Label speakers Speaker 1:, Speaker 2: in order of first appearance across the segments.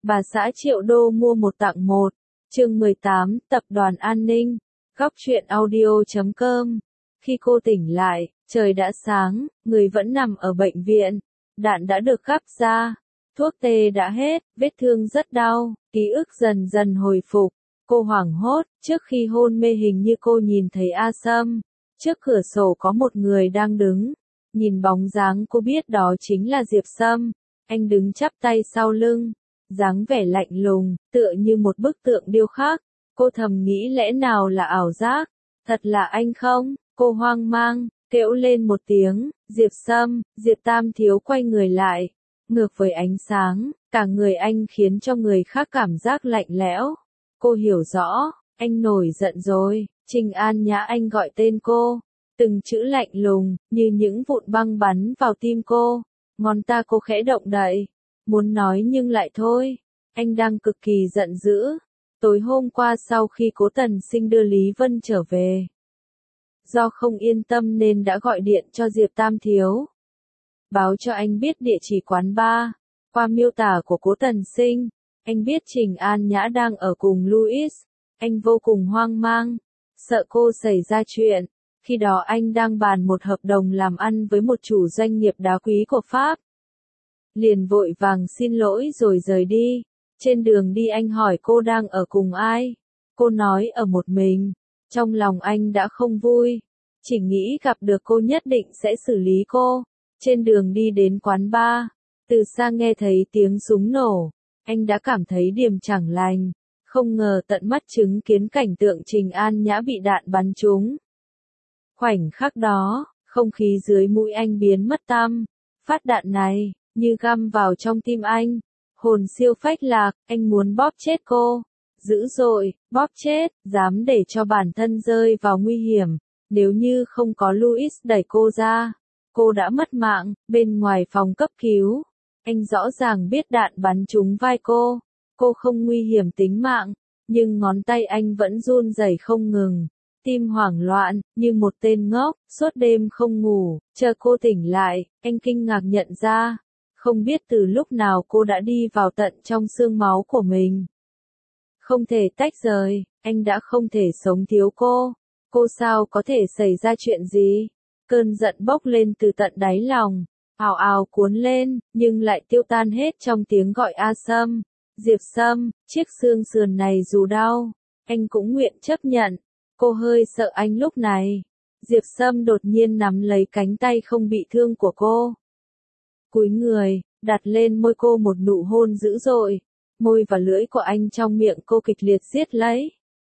Speaker 1: Bà xã Triệu Đô mua một tặng một. Chương 18, Tập đoàn An ninh. Góc truyện audio.com. Khi cô tỉnh lại, trời đã sáng, người vẫn nằm ở bệnh viện. Đạn đã được gắp ra. Thuốc tê đã hết, vết thương rất đau, ký ức dần dần hồi phục. Cô hoảng hốt, trước khi hôn mê hình như cô nhìn thấy A Sâm. Trước cửa sổ có một người đang đứng. Nhìn bóng dáng cô biết đó chính là Diệp Sâm. Anh đứng chắp tay sau lưng. Dáng vẻ lạnh lùng, tựa như một bức tượng điêu khắc. Cô thầm nghĩ lẽ nào là ảo giác? Thật là anh không? Cô hoang mang, kêu lên một tiếng, Diệp Sâm. Diệp Tam Thiếu quay người lại. Ngược với ánh sáng, cả người anh khiến cho người khác cảm giác lạnh lẽo. Cô hiểu rõ, anh nổi giận rồi. Trình An Nhã anh gọi tên cô. Từng chữ lạnh lùng, như những vụn băng bắn vào tim cô. Ngón ta cô khẽ động đậy. Muốn nói nhưng lại thôi. Anh đang cực kỳ giận dữ. Tối hôm qua sau khi Cố Tần Sinh đưa Lý Vân trở về, do không yên tâm nên đã gọi điện cho Diệp Tam Thiếu. Báo cho anh biết địa chỉ quán bar. Qua miêu tả của Cố Tần Sinh, anh biết Trình An Nhã đang ở cùng Louis. Anh vô cùng hoang mang, sợ cô xảy ra chuyện. Khi đó anh đang bàn một hợp đồng làm ăn với một chủ doanh nghiệp đá quý của Pháp. Liền vội vàng xin lỗi rồi rời đi. Trên đường đi anh hỏi cô đang ở cùng ai. Cô nói ở một mình. Trong lòng anh đã không vui. Chỉ nghĩ gặp được cô nhất định sẽ xử lý cô. Trên đường đi đến quán bar, từ xa nghe thấy tiếng súng nổ. Anh đã cảm thấy điềm chẳng lành. Không ngờ tận mắt chứng kiến cảnh tượng Trình An Nhã bị đạn bắn trúng. Khoảnh khắc đó, không khí dưới mũi anh biến mất tăm. Phát đạn này, như găm vào trong tim anh. Hồn siêu phách lạc, anh muốn bóp chết cô. Dữ dội, bóp chết, dám để cho bản thân rơi vào nguy hiểm. Nếu như không có Louis đẩy cô ra, cô đã mất mạng. Bên ngoài phòng cấp cứu, anh rõ ràng biết đạn bắn trúng vai cô. Cô không nguy hiểm tính mạng, nhưng ngón tay anh vẫn run rẩy không ngừng. Tim hoảng loạn, như một tên ngốc, suốt đêm không ngủ. Chờ cô tỉnh lại, anh kinh ngạc nhận ra. Không biết từ lúc nào cô đã đi vào tận trong xương máu của mình. Không thể tách rời, anh đã không thể sống thiếu cô. Cô sao có thể xảy ra chuyện gì? Cơn giận bốc lên từ tận đáy lòng, ào ào cuốn lên, nhưng lại tiêu tan hết trong tiếng gọi A Sâm. Diệp Sâm, chiếc xương sườn này dù đau, anh cũng nguyện chấp nhận. Cô hơi sợ anh lúc này. Diệp Sâm đột nhiên nắm lấy cánh tay không bị thương của cô. Cúi người, đặt lên môi cô một nụ hôn dữ dội. Môi và lưỡi của anh trong miệng cô kịch liệt siết lấy.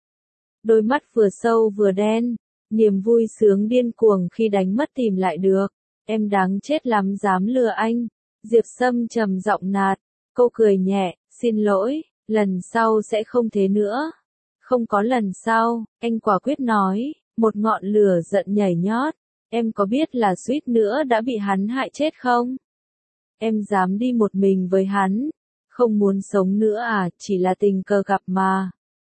Speaker 1: Đôi mắt vừa sâu vừa đen. Niềm vui sướng điên cuồng khi đánh mất tìm lại được. Em đáng chết lắm dám lừa anh. Diệp Sâm trầm giọng nạt. Cô cười nhẹ, xin lỗi, lần sau sẽ không thế nữa. Không có lần sau, anh quả quyết nói. Một ngọn lửa giận nhảy nhót. Em có biết là suýt nữa đã bị hắn hại chết không? Em dám đi một mình với hắn. Không muốn sống nữa à, chỉ là tình cờ gặp mà.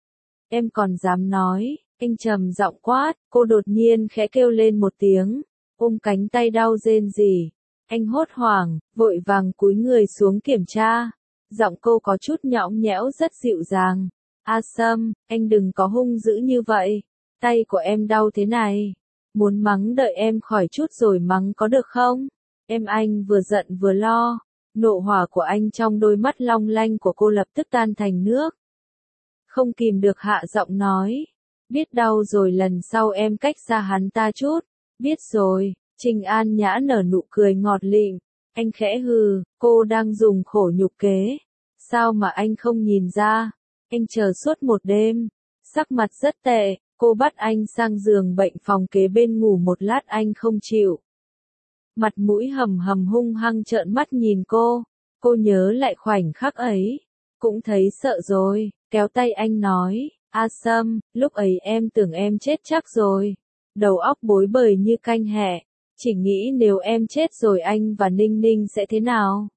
Speaker 1: Em còn dám nói, anh trầm giọng quát. Cô đột nhiên khẽ kêu lên một tiếng, ôm cánh tay đau rên rỉ. Anh hốt hoảng, vội vàng cúi người xuống kiểm tra. Giọng cô có chút nhõng nhẽo rất dịu dàng. A Sâm, anh đừng có hung dữ như vậy. Tay của em đau thế này. Muốn mắng đợi em khỏi chút rồi mắng có được không? Em anh vừa giận vừa lo. Nộ hỏa của anh trong đôi mắt long lanh của cô lập tức tan thành nước. Không kìm được hạ giọng nói. Biết đau rồi lần sau em cách xa hắn ta chút. Biết rồi. Trình An Nhã nở nụ cười ngọt lịm. Anh khẽ hừ, cô đang dùng khổ nhục kế. Sao mà anh không nhìn ra? Anh chờ suốt một đêm. Sắc mặt rất tệ, cô bắt anh sang giường bệnh phòng kế bên ngủ một lát anh không chịu. Mặt mũi hầm hầm hung hăng trợn mắt nhìn cô. Cô nhớ lại khoảnh khắc ấy. Cũng thấy sợ rồi, kéo tay anh nói. A Sâm, lúc ấy em tưởng em chết chắc rồi. Đầu óc bối bời như canh hẹ. Chỉ nghĩ nếu em chết rồi anh và Ninh Ninh sẽ thế nào?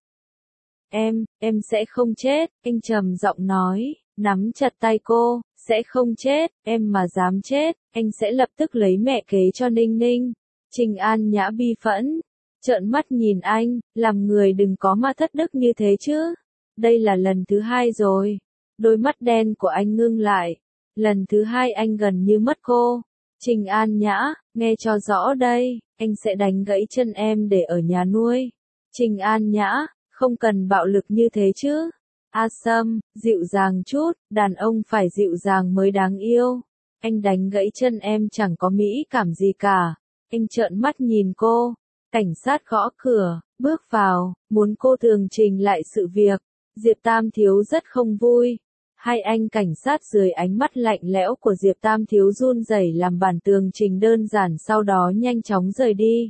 Speaker 1: Em sẽ không chết, anh trầm giọng nói, nắm chặt tay cô, sẽ không chết, em mà dám chết, anh sẽ lập tức lấy mẹ kế cho Ninh Ninh. Trình An Nhã bi phẫn, trợn mắt nhìn anh, làm người đừng có mà thất đức như thế chứ. Đây là lần thứ hai rồi. Đôi mắt đen của anh ngưng lại. Lần thứ hai anh gần như mất cô. Trình An Nhã, nghe cho rõ đây, anh sẽ đánh gãy chân em để ở nhà nuôi. Trình An Nhã, không cần bạo lực như thế chứ. A Sâm, dịu dàng chút, đàn ông phải dịu dàng mới đáng yêu. Anh đánh gãy chân em chẳng có mỹ cảm gì cả. Anh trợn mắt nhìn cô. Cảnh sát gõ cửa, bước vào, muốn cô tường trình lại sự việc. Diệp Tam Thiếu rất không vui. Hai anh cảnh sát dưới ánh mắt lạnh lẽo của Diệp Tam Thiếu run rẩy làm bản tường trình đơn giản sau đó nhanh chóng rời đi.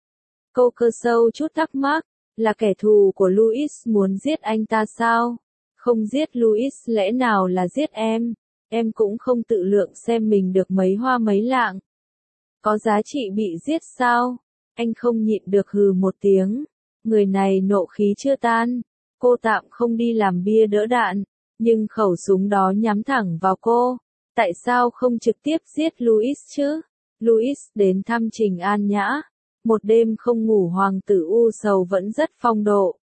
Speaker 1: Cô Cơ Sâu chút thắc mắc, là kẻ thù của Louis muốn giết anh ta sao? Không giết Louis lẽ nào là giết em cũng không tự lượng xem mình được mấy hoa mấy lạng. Có giá trị bị giết sao? Anh không nhịn được hừ một tiếng. Người này nộ khí chưa tan. Cô tạm không đi làm bia đỡ đạn, nhưng khẩu súng đó nhắm thẳng vào cô. Tại sao không trực tiếp giết Louis chứ? Louis đến thăm Trình An Nhã. Một đêm không ngủ hoàng tử u sầu vẫn rất phong độ.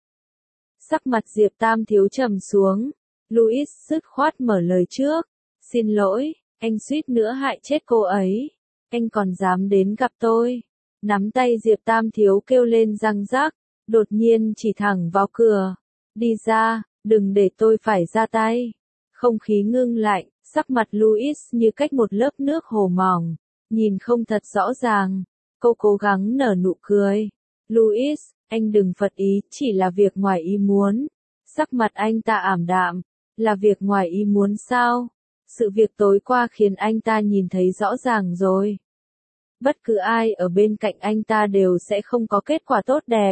Speaker 1: Sắc mặt Diệp Tam Thiếu trầm xuống. Louis dứt khoát mở lời trước. Xin lỗi, anh suýt nữa hại chết cô ấy. Anh còn dám đến gặp tôi. Nắm tay Diệp Tam Thiếu kêu lên răng rắc, đột nhiên chỉ thẳng vào cửa. Đi ra, đừng để tôi phải ra tay. Không khí ngưng lạnh, sắc mặt Louis như cách một lớp nước hồ mỏng, nhìn không thật rõ ràng. Cô cố gắng nở nụ cười. Louis, anh đừng phật ý, chỉ là việc ngoài ý muốn. Sắc mặt anh ta ảm đạm, là việc ngoài ý muốn sao? Sự việc tối qua khiến anh ta nhìn thấy rõ ràng rồi. Bất cứ ai ở bên cạnh anh ta đều sẽ không có kết quả tốt đẹp.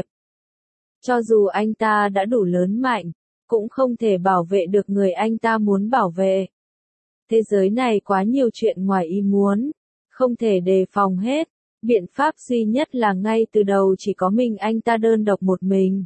Speaker 1: Cho dù anh ta đã đủ lớn mạnh, cũng không thể bảo vệ được người anh ta muốn bảo vệ. Thế giới này quá nhiều chuyện ngoài ý muốn, không thể đề phòng hết. Biện pháp duy nhất là ngay từ đầu chỉ có mình anh ta đơn độc một mình.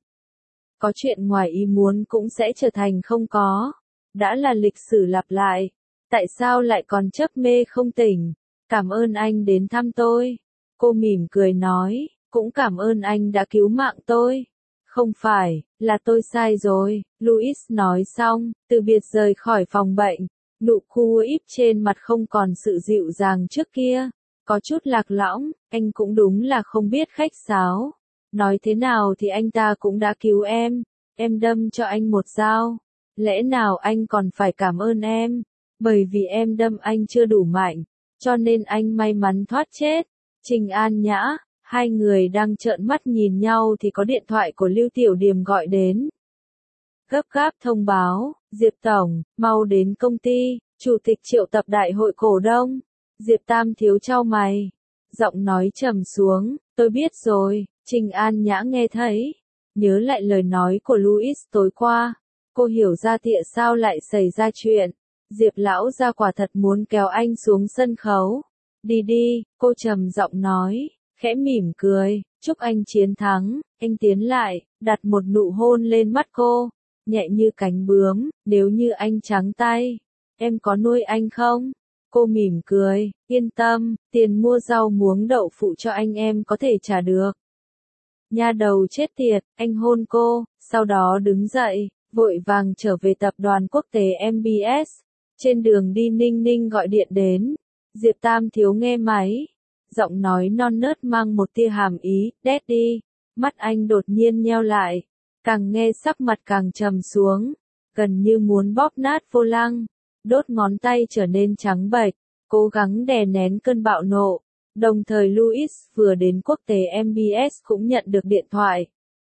Speaker 1: Có chuyện ngoài ý muốn cũng sẽ trở thành không có. Đã là lịch sử lặp lại. Tại sao lại còn chấp mê không tỉnh? Cảm ơn anh đến thăm tôi. Cô mỉm cười nói, cũng cảm ơn anh đã cứu mạng tôi. Không phải, là tôi sai rồi, Louis nói xong, từ biệt rời khỏi phòng bệnh. Nụ cười íp trên mặt không còn sự dịu dàng trước kia. Có chút lạc lõng, anh cũng đúng là không biết khách sáo. Nói thế nào thì anh ta cũng đã cứu em đâm cho anh một dao. Lẽ nào anh còn phải cảm ơn em? Bởi vì em đâm anh chưa đủ mạnh, cho nên anh may mắn thoát chết. Trình An Nhã, hai người đang trợn mắt nhìn nhau thì có điện thoại của Lưu Tiểu Điềm gọi đến. Gấp gáp thông báo, Diệp Tổng, mau đến công ty, Chủ tịch triệu tập đại hội cổ đông. Diệp Tam Thiếu chau mày, giọng nói trầm xuống, tôi biết rồi. Trình An Nhã nghe thấy, nhớ lại lời nói của Louis tối qua, cô hiểu ra tại sao lại xảy ra chuyện. Diệp lão gia quả thật muốn kéo anh xuống sân khấu. Đi đi, cô trầm giọng nói, khẽ mỉm cười, chúc anh chiến thắng. Anh tiến lại, đặt một nụ hôn lên mắt cô, nhẹ như cánh bướm. Nếu như anh trắng tay, em có nuôi anh không? Cô mỉm cười, yên tâm, tiền mua rau muống đậu phụ cho anh em có thể trả được. Nha đầu chết tiệt, anh hôn cô, sau đó đứng dậy, vội vàng trở về tập đoàn quốc tế MBS. Trên đường đi Ninh Ninh gọi điện đến. Diệp Tam Thiếu nghe máy. Giọng nói non nớt mang một tia hàm ý, Daddy. Mắt anh đột nhiên nheo lại. Càng nghe sắc mặt càng trầm xuống. Gần như muốn bóp nát vô lăng. Đốt ngón tay trở nên trắng bệch. Cố gắng đè nén cơn bạo nộ. Đồng thời Louis vừa đến quốc tế MBS cũng nhận được điện thoại.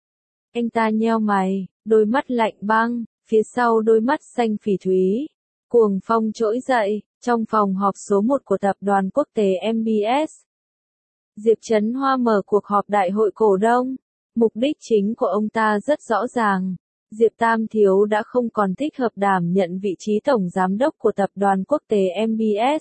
Speaker 1: Anh ta nheo mày, đôi mắt lạnh băng, phía sau đôi mắt xanh phỉ thúy. Cuồng phong trỗi dậy, trong phòng họp số 1 của tập đoàn quốc tế MBS. Diệp Trấn Hoa mở cuộc họp đại hội cổ đông. Mục đích chính của ông ta rất rõ ràng. Diệp Tam Thiếu đã không còn thích hợp đảm nhận vị trí tổng giám đốc của tập đoàn quốc tế MBS.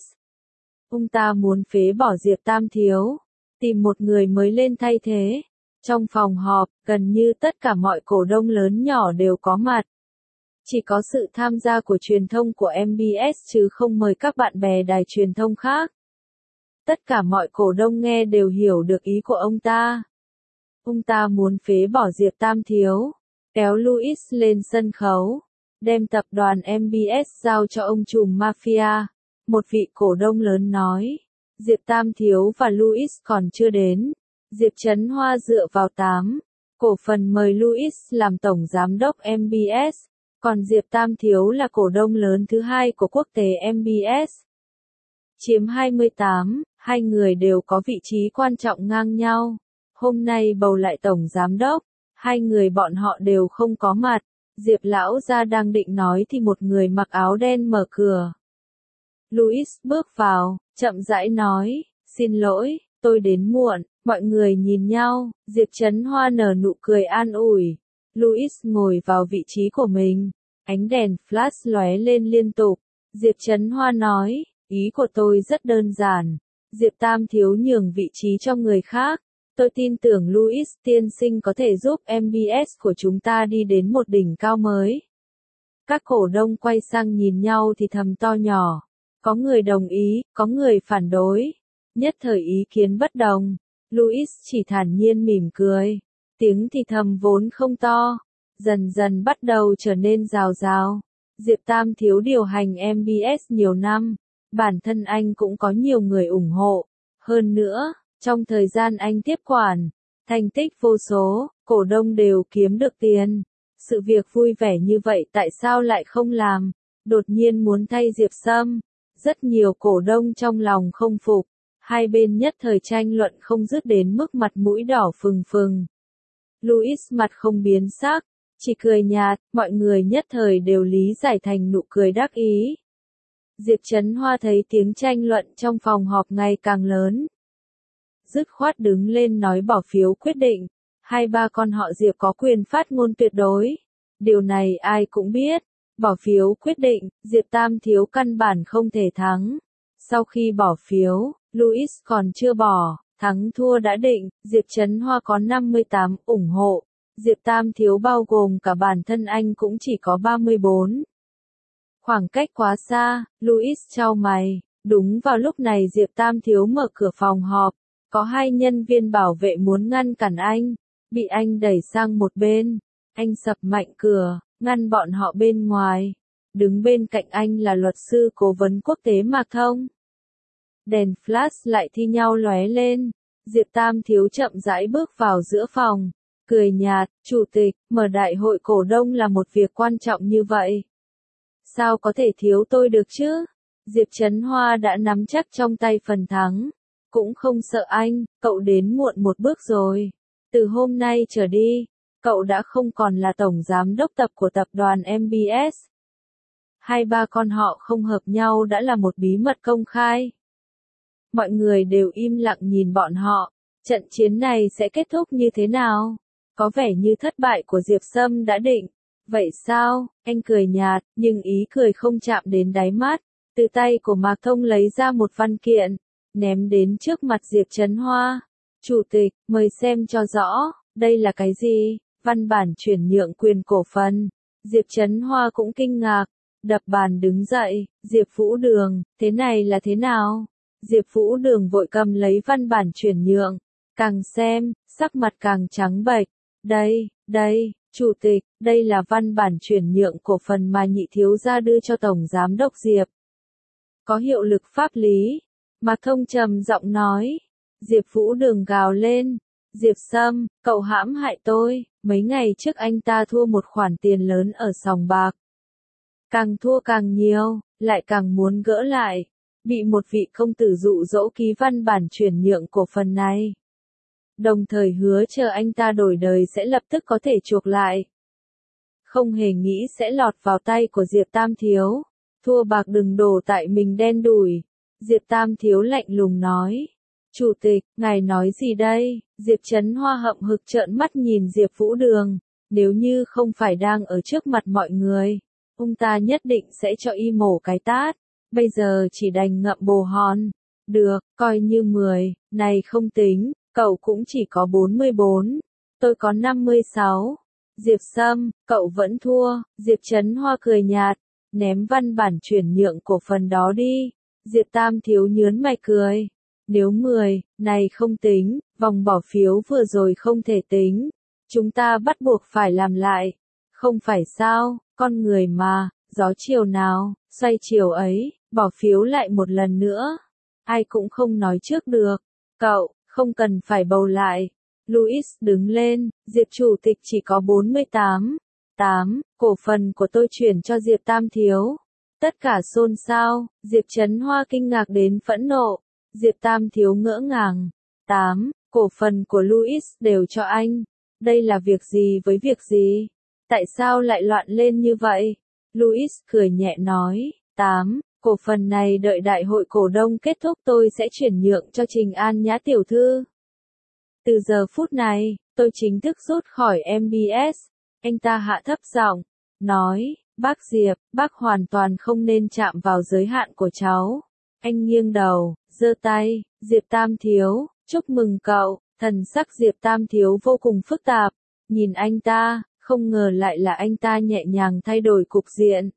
Speaker 1: Ông ta muốn phế bỏ Diệp Tam Thiếu, tìm một người mới lên thay thế. Trong phòng họp, gần như tất cả mọi cổ đông lớn nhỏ đều có mặt. Chỉ có sự tham gia của truyền thông của MBS chứ không mời các bạn bè đài truyền thông khác. Tất cả mọi cổ đông nghe đều hiểu được ý của ông ta. Ông ta muốn phế bỏ Diệp Tam Thiếu. kéo Louis lên sân khấu, đem tập đoàn MBS giao cho ông trùm mafia. Một vị cổ đông lớn nói, Diệp Tam Thiếu và Louis còn chưa đến. Diệp Trấn Hoa dựa vào 8 cổ phần mời Louis làm tổng giám đốc MBS, còn Diệp Tam Thiếu là cổ đông lớn thứ hai của quốc tế MBS. Chiếm 28, hai người đều có vị trí quan trọng ngang nhau. Hôm nay bầu lại tổng giám đốc, hai người bọn họ đều không có mặt. Diệp lão gia đang định nói thì một người mặc áo đen mở cửa. Louis bước vào, chậm rãi nói, xin lỗi, tôi đến muộn. Mọi người nhìn nhau, Diệp Trấn Hoa nở nụ cười an ủi. Louis ngồi vào vị trí của mình, ánh đèn flash lóe lên liên tục. Diệp Trấn Hoa nói, ý của tôi rất đơn giản. Diệp Tam Thiếu nhường vị trí cho người khác. Tôi tin tưởng Louis tiên sinh có thể giúp MBS của chúng ta đi đến một đỉnh cao mới. Các cổ đông quay sang nhìn nhau thì thầm to nhỏ. Có người đồng ý, có người phản đối. Nhất thời ý kiến bất đồng. Louis chỉ thản nhiên mỉm cười. Tiếng thì thầm vốn không to, dần dần bắt đầu trở nên rào rào. Diệp Tam Thiếu điều hành MBS nhiều năm. Bản thân anh cũng có nhiều người ủng hộ. Hơn nữa, trong thời gian anh tiếp quản, thành tích vô số, cổ đông đều kiếm được tiền. Sự việc vui vẻ như vậy tại sao lại không làm? Đột nhiên muốn thay Diệp Sâm. Rất nhiều cổ đông trong lòng không phục. Hai bên nhất thời tranh luận không dứt đến mức mặt mũi đỏ phừng phừng. Louis mặt không biến sắc, chỉ cười nhạt, mọi người nhất thời đều lý giải thành nụ cười đắc ý. Diệp Trấn Hoa thấy tiếng tranh luận trong phòng họp ngày càng lớn. Dứt khoát đứng lên nói bỏ phiếu quyết định, hai ba con họ Diệp có quyền phát ngôn tuyệt đối. Điều này ai cũng biết, bỏ phiếu quyết định, Diệp Tam Thiếu căn bản không thể thắng. Sau khi bỏ phiếu, Louis còn chưa bỏ, thắng thua đã định, Diệp Trấn Hoa có 58 ủng hộ, Diệp Tam Thiếu bao gồm cả bản thân anh cũng chỉ có 34. Khoảng cách quá xa, Louis chau mày, đúng vào lúc này Diệp Tam Thiếu mở cửa phòng họp, có hai nhân viên bảo vệ muốn ngăn cản anh, bị anh đẩy sang một bên, anh sập mạnh cửa, ngăn bọn họ bên ngoài, đứng bên cạnh anh là luật sư cố vấn quốc tế Mạc Thông. Đèn flash lại thi nhau lóe lên, Diệp Tam Thiếu chậm rãi bước vào giữa phòng, cười nhạt, chủ tịch, mở đại hội cổ đông là một việc quan trọng như vậy. Sao có thể thiếu tôi được chứ? Diệp Trấn Hoa đã nắm chắc trong tay phần thắng, cũng không sợ anh, cậu đến muộn một bước rồi. Từ hôm nay trở đi, cậu đã không còn là tổng giám đốc tập của tập đoàn MBS. Hai ba con họ không hợp nhau đã là một bí mật công khai. Mọi người đều im lặng nhìn bọn họ, trận chiến này sẽ kết thúc như thế nào? Có vẻ như thất bại của Diệp Sâm đã định. Vậy sao? Anh cười nhạt, nhưng ý cười không chạm đến đáy mắt. Từ tay của Mạc Thông lấy ra một văn kiện, ném đến trước mặt Diệp Trấn Hoa. Chủ tịch, mời xem cho rõ, đây là cái gì? Văn bản chuyển nhượng quyền cổ phần. Diệp Trấn Hoa cũng kinh ngạc, đập bàn đứng dậy, Diệp Vũ Đường, thế này là thế nào? Diệp Vũ Đường vội cầm lấy văn bản chuyển nhượng, càng xem, sắc mặt càng trắng bệch. Đây, chủ tịch, đây là văn bản chuyển nhượng cổ phần mà nhị thiếu gia đưa cho tổng giám đốc Diệp. Có hiệu lực pháp lý. Mạc Thông trầm giọng nói. Diệp Vũ Đường gào lên. Diệp Sâm, cậu hãm hại tôi. Mấy ngày trước anh ta thua một khoản tiền lớn ở sòng bạc. Càng thua càng nhiều, lại càng muốn gỡ lại. Bị một vị công tử dụ dỗ ký văn bản chuyển nhượng cổ phần này. Đồng thời hứa chờ anh ta đổi đời sẽ lập tức có thể chuộc lại. Không hề nghĩ sẽ lọt vào tay của Diệp Tam Thiếu. Thua bạc đừng đổ tại mình đen đủi. Diệp Tam Thiếu lạnh lùng nói. Chủ tịch, ngài nói gì đây? Diệp Trấn Hoa hậm hực trợn mắt nhìn Diệp Vũ Đường. Nếu như không phải đang ở trước mặt mọi người, ông ta nhất định sẽ cho y mổ cái tát. Bây giờ chỉ đành ngậm bồ hòn. Được, coi như 10, này không tính, cậu cũng chỉ có 44. Tôi có 56. Diệp Sâm, cậu vẫn thua. Diệp Trấn Hoa cười nhạt, ném văn bản chuyển nhượng cổ phần đó đi. Diệp Tam Thiếu nhớn mày cười. Nếu 10, này không tính, vòng bỏ phiếu vừa rồi không thể tính. Chúng ta bắt buộc phải làm lại. Không phải sao, con người mà, gió chiều nào, xoay chiều ấy, bỏ phiếu lại một lần nữa. Ai cũng không nói trước được. Cậu, không cần phải bầu lại. Louis đứng lên, Diệp chủ tịch chỉ có 48. Cổ phần của tôi chuyển cho Diệp Tam Thiếu. Tất cả xôn xao, Diệp Trấn Hoa kinh ngạc đến phẫn nộ. Diệp Tam Thiếu ngỡ ngàng. Cổ phần của Louis đều cho anh. Đây là việc gì với việc gì? Tại sao lại loạn lên như vậy? Louis cười nhẹ nói. Cổ phần này đợi đại hội cổ đông kết thúc tôi sẽ chuyển nhượng cho Trình An Nhã tiểu thư. Từ giờ phút này, tôi chính thức rút khỏi MBS. Anh ta hạ thấp giọng, nói, bác Diệp, bác hoàn toàn không nên chạm vào giới hạn của cháu. Anh nghiêng đầu, giơ tay, Diệp Tam Thiếu, chúc mừng cậu. Thần sắc Diệp Tam Thiếu vô cùng phức tạp. Nhìn anh ta, không ngờ lại là anh ta nhẹ nhàng thay đổi cục diện.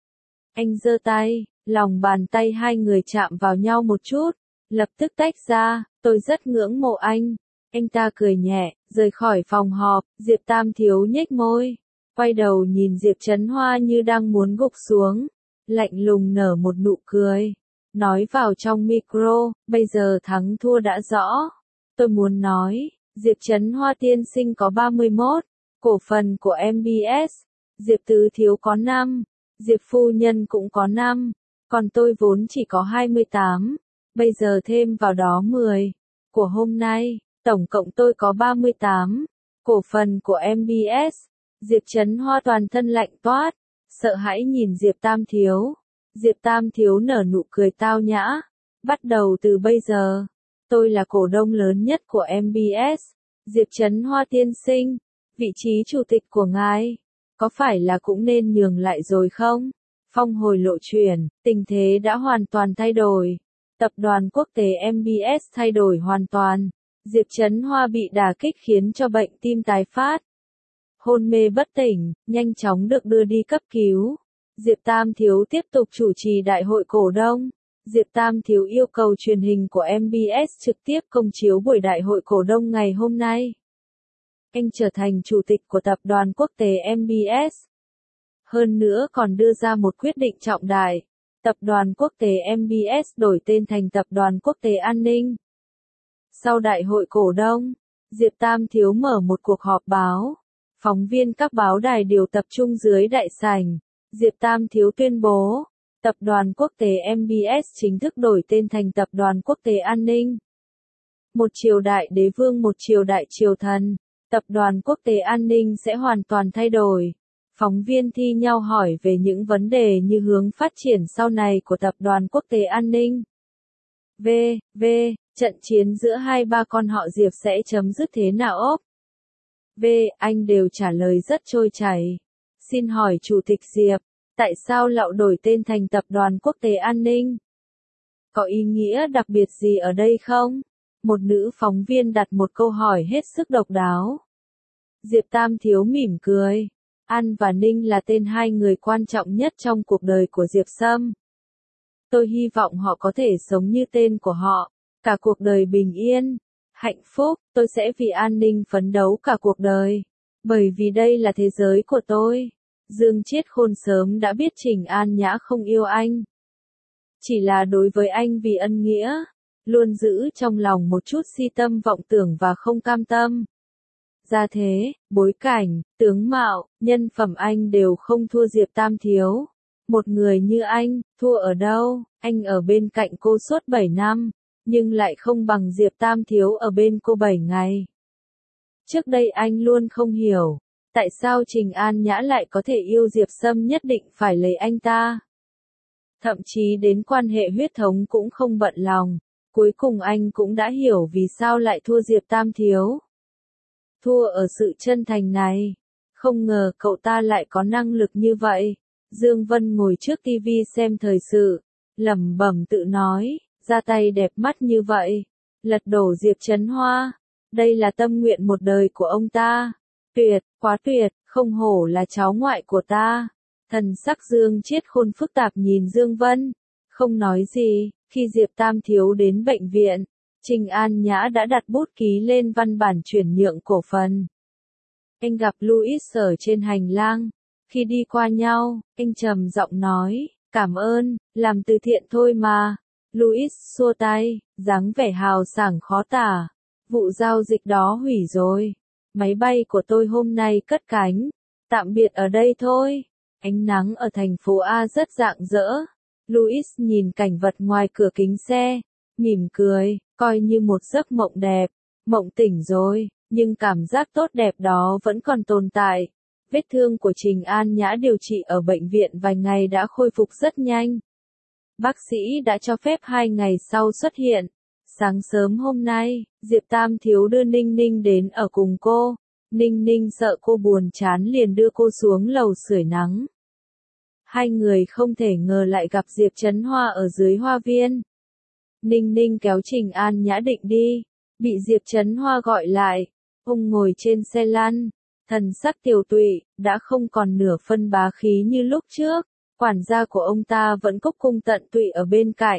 Speaker 1: Anh giơ tay, lòng bàn tay hai người chạm vào nhau một chút, lập tức tách ra, tôi rất ngưỡng mộ anh. Anh ta cười nhẹ, rời khỏi phòng họp, Diệp Tam Thiếu nhếch môi, quay đầu nhìn Diệp Trấn Hoa như đang muốn gục xuống, lạnh lùng nở một nụ cười, nói vào trong micro, bây giờ thắng thua đã rõ. Tôi muốn nói, Diệp Trấn Hoa tiên sinh có 31, cổ phần của MBS, Diệp Tứ Thiếu có 5, Diệp Phu Nhân cũng có 5, còn tôi vốn chỉ có 28, bây giờ thêm vào đó 10, của hôm nay, tổng cộng tôi có 38, cổ phần của MBS, Diệp Trấn Hoa toàn thân lạnh toát, sợ hãi nhìn Diệp Tam Thiếu. Diệp Tam Thiếu nở nụ cười tao nhã, bắt đầu từ bây giờ, tôi là cổ đông lớn nhất của MBS, Diệp Trấn Hoa tiên sinh, vị trí chủ tịch của ngài, có phải là cũng nên nhường lại rồi không? Phong hồi lộ chuyển, tình thế đã hoàn toàn thay đổi. Tập đoàn quốc tế MBS thay đổi hoàn toàn. Diệp Trấn Hoa bị đả kích khiến cho bệnh tim tái phát. Hôn mê bất tỉnh, nhanh chóng được đưa đi cấp cứu. Diệp Tam Thiếu tiếp tục chủ trì đại hội cổ đông. Diệp Tam Thiếu yêu cầu truyền hình của MBS trực tiếp công chiếu buổi đại hội cổ đông ngày hôm nay. Anh trở thành chủ tịch của tập đoàn quốc tế MBS. Hơn nữa còn đưa ra một quyết định trọng đại. Tập đoàn quốc tế MBS đổi tên thành Tập đoàn Quốc tế An ninh. Sau đại hội cổ đông, Diệp Tam Thiếu mở một cuộc họp báo. Phóng viên các báo đài đều tập trung dưới đại sảnh. Diệp Tam Thiếu tuyên bố, Tập đoàn Quốc tế MBS chính thức đổi tên thành Tập đoàn Quốc tế An ninh. Một triều đại đế vương, một triều đại triều thần, Tập đoàn Quốc tế An ninh sẽ hoàn toàn thay đổi. Phóng viên thi nhau hỏi về những vấn đề như hướng phát triển sau này của Tập đoàn Quốc tế An ninh. Trận chiến giữa hai ba con họ Diệp sẽ chấm dứt thế nào ốc? Anh đều trả lời rất trôi chảy. Xin hỏi Chủ tịch Diệp, tại sao lão đổi tên thành Tập đoàn Quốc tế An ninh? Có ý nghĩa đặc biệt gì ở đây không? Một nữ phóng viên đặt một câu hỏi hết sức độc đáo. Diệp Tam Thiếu mỉm cười. An và Ninh là tên hai người quan trọng nhất trong cuộc đời của Diệp Sâm. Tôi hy vọng họ có thể sống như tên của họ, cả cuộc đời bình yên, hạnh phúc, tôi sẽ vì an ninh phấn đấu cả cuộc đời. Bởi vì đây là thế giới của tôi. Dương Chiết Khôn sớm đã biết Trình An Nhã không yêu anh. Chỉ là đối với anh vì ân nghĩa, luôn giữ trong lòng một chút si tâm vọng tưởng và không cam tâm. Gia thế, bối cảnh, tướng mạo, nhân phẩm anh đều không thua Diệp Tam Thiếu. Một người như anh, thua ở đâu? Anh ở bên cạnh cô suốt 7 năm, nhưng lại không bằng Diệp Tam Thiếu ở bên cô 7 ngày. Trước đây anh luôn không hiểu, tại sao Trình An Nhã lại có thể yêu Diệp Sâm nhất định phải lấy anh ta. Thậm chí đến quan hệ huyết thống cũng không bận lòng, cuối cùng anh cũng đã hiểu vì sao lại thua Diệp Tam Thiếu. Thua ở sự chân thành này. Không ngờ cậu ta lại có năng lực như vậy. Dương Vân ngồi trước tivi xem thời sự, lẩm bẩm tự nói, ra tay đẹp mắt như vậy, lật đổ Diệp Trấn Hoa. Đây là tâm nguyện một đời của ông ta. Tuyệt, quá tuyệt, không hổ là cháu ngoại của ta. Thần sắc Dương Chiết Khôn phức tạp nhìn Dương Vân, không nói gì. Khi Diệp Tam Thiếu đến bệnh viện, Trình An Nhã đã đặt bút ký lên văn bản chuyển nhượng cổ phần. anh gặp Louis ở trên hành lang. Khi đi qua nhau, anh trầm giọng nói, cảm ơn, làm từ thiện thôi mà. Louis xua tay, dáng vẻ hào sảng khó tả. Vụ giao dịch đó hủy rồi. Máy bay của tôi hôm nay cất cánh. Tạm biệt ở đây thôi. Ánh nắng ở thành phố A rất rạng rỡ. Louis nhìn cảnh vật ngoài cửa kính xe, mỉm cười, coi như một giấc mộng đẹp. Mộng tỉnh rồi, nhưng cảm giác tốt đẹp đó vẫn còn tồn tại. Vết thương của Trình An Nhã điều trị ở bệnh viện vài ngày đã khôi phục rất nhanh. Bác sĩ đã cho phép 2 ngày sau xuất hiện. Sáng sớm hôm nay, Diệp Tam Thiếu đưa Ninh Ninh đến ở cùng cô. Ninh Ninh sợ cô buồn chán liền đưa cô xuống lầu sưởi nắng. Hai người không thể ngờ lại gặp Diệp Trấn Hoa ở dưới hoa viên. Ninh Ninh kéo Trình An Nhã định đi, bị Diệp Trấn Hoa gọi lại. Ông ngồi trên xe lăn, thần sắc tiều tụy, đã không còn nửa phân bá khí như lúc trước. Quản gia của ông ta vẫn cúc cung tận tụy ở bên cạnh.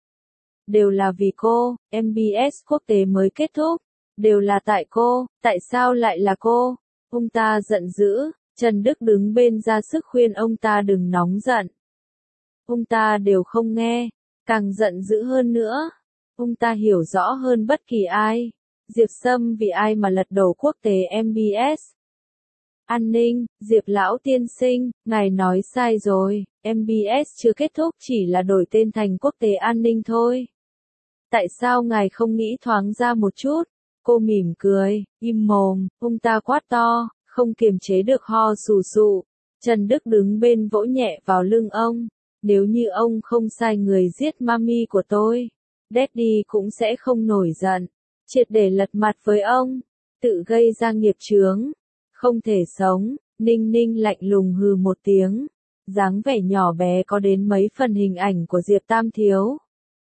Speaker 1: Đều là vì cô, MBS quốc tế mới kết thúc. Đều là tại cô, tại sao lại là cô? Ông ta giận dữ, Trần Đức đứng bên ra sức khuyên ông ta đừng nóng giận. Ông ta đều không nghe, càng giận dữ hơn nữa. Ông ta hiểu rõ hơn bất kỳ ai. Diệp Sâm vì ai mà lật đổ quốc tế MBS? An ninh, Diệp lão tiên sinh, ngài nói sai rồi, MBS chưa kết thúc chỉ là đổi tên thành quốc tế an ninh thôi. Tại sao ngài không nghĩ thoáng ra một chút? Cô mỉm cười, im mồm, ông ta quát to, không kiềm chế được ho sù sụ. Trần Đức đứng bên vỗ nhẹ vào lưng ông. Nếu như ông không sai người giết mami của tôi, Daddy cũng sẽ không nổi giận, triệt để lật mặt với ông, tự gây ra nghiệp chướng, không thể sống. Ninh Ninh lạnh lùng hừ một tiếng, dáng vẻ nhỏ bé có đến mấy phần hình ảnh của Diệp Tam Thiếu,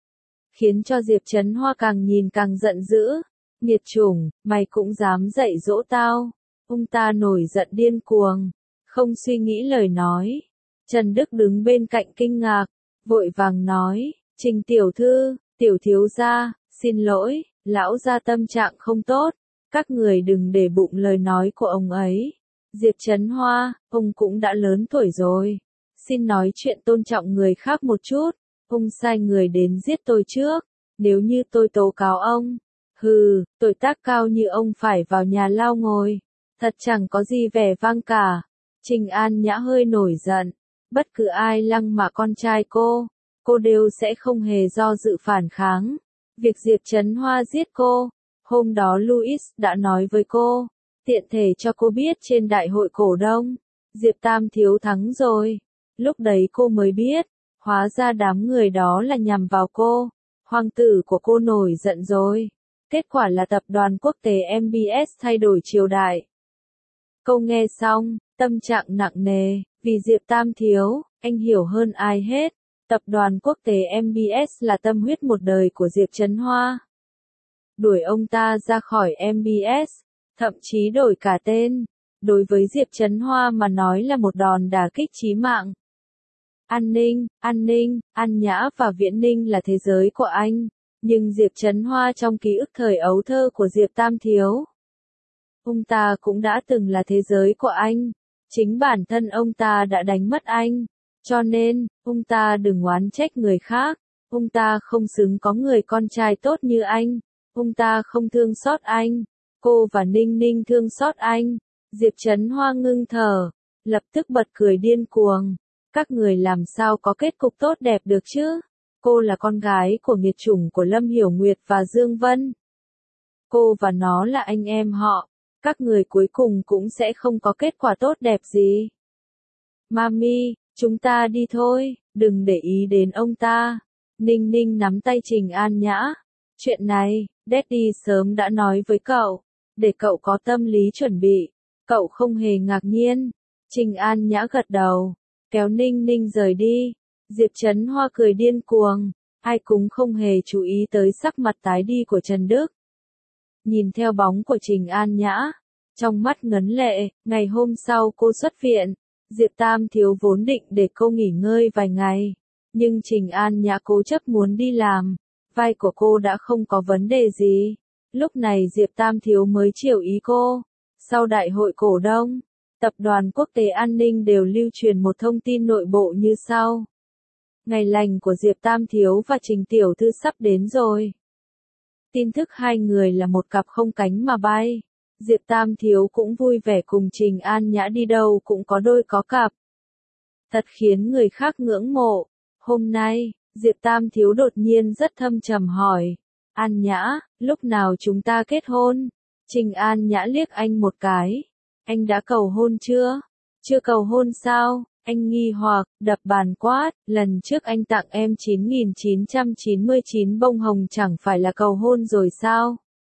Speaker 1: khiến cho Diệp Trấn Hoa càng nhìn càng giận dữ. Nghiệt chủng, mày cũng dám dạy dỗ tao? Ông ta nổi giận điên cuồng, không suy nghĩ lời nói. Trần Đức đứng bên cạnh kinh ngạc, vội vàng nói, Trình tiểu thư, tiểu thiếu gia, xin lỗi, lão gia tâm trạng không tốt, các người đừng để bụng lời nói của ông ấy. Diệp Trấn Hoa, ông cũng đã lớn tuổi rồi, xin nói chuyện tôn trọng người khác một chút, ông sai người đến giết tôi trước, nếu như tôi tố cáo ông, hừ, tuổi tác cao như ông phải vào nhà lao ngồi, thật chẳng có gì vẻ vang cả. Trình An Nhã hơi nổi giận, bất cứ ai lăng mạ con trai cô đều sẽ không hề do dự phản kháng. Việc Diệp Trấn Hoa giết cô, hôm đó Louis đã nói với cô, tiện thể cho cô biết trên đại hội cổ đông, Diệp Tam Thiếu thắng rồi. Lúc đấy cô mới biết, hóa ra đám người đó là nhằm vào cô. Hoàng tử của cô nổi giận rồi. Kết quả là tập đoàn quốc tế MBS thay đổi triều đại. Câu nghe xong, tâm trạng nặng nề, vì Diệp Tam Thiếu, anh hiểu hơn ai hết. Tập đoàn quốc tế MBS là tâm huyết một đời của Diệp Trấn Hoa. Đuổi ông ta ra khỏi MBS, thậm chí đổi cả tên, đối với Diệp Trấn Hoa mà nói là một đòn đả kích chí mạng. An ninh, An Nhã và Viễn Ninh là thế giới của anh, nhưng Diệp Trấn Hoa trong ký ức thời ấu thơ của Diệp Tam Thiếu. Ông ta cũng đã từng là thế giới của anh, chính bản thân ông ta đã đánh mất anh, cho nên, ông ta đừng oán trách người khác, ông ta không xứng có người con trai tốt như anh, ông ta không thương xót anh, cô và Ninh Ninh thương xót anh. Diệp Trấn Hoa ngưng thở, lập tức bật cười điên cuồng. Các người làm sao có kết cục tốt đẹp được chứ? Cô là con gái của nghiệt chủng của Lâm Hiểu Nguyệt và Dương Vân. Cô và nó là anh em họ. Các người cuối cùng cũng sẽ không có kết quả tốt đẹp gì. Mami, chúng ta đi thôi, đừng để ý đến ông ta. Ninh Ninh nắm tay Trình An Nhã. Chuyện này, Daddy sớm đã nói với cậu, để cậu có tâm lý chuẩn bị. Cậu không hề ngạc nhiên. Trình An Nhã gật đầu, kéo Ninh Ninh rời đi. Diệp Trấn Hoa cười điên cuồng, ai cũng không hề chú ý tới sắc mặt tái đi của Trần Đức. Nhìn theo bóng của Trình An Nhã, trong mắt ngấn lệ. Ngày hôm sau cô xuất viện, Diệp Tam Thiếu vốn định để cô nghỉ ngơi vài ngày, nhưng Trình An Nhã cố chấp muốn đi làm, vai của cô đã không có vấn đề gì. Lúc này Diệp Tam Thiếu mới chiều ý cô. Sau đại hội cổ đông, Tập đoàn Quốc tế An ninh đều lưu truyền một thông tin nội bộ như sau. Ngày lành của Diệp Tam Thiếu và Trình Tiểu Thư sắp đến rồi. Tin tức hai người là một cặp không cánh mà bay. Diệp Tam Thiếu cũng vui vẻ cùng Trình An Nhã đi đâu cũng có đôi có cặp. Thật khiến người khác ngưỡng mộ. Hôm nay, Diệp Tam Thiếu đột nhiên rất thâm trầm hỏi. An Nhã, lúc nào chúng ta kết hôn? Trình An Nhã liếc anh một cái. Anh đã cầu hôn chưa? Chưa cầu hôn sao? Anh nghi hoặc, đập bàn quát, lần trước anh tặng em 9.999 bông hồng chẳng phải là cầu hôn rồi sao?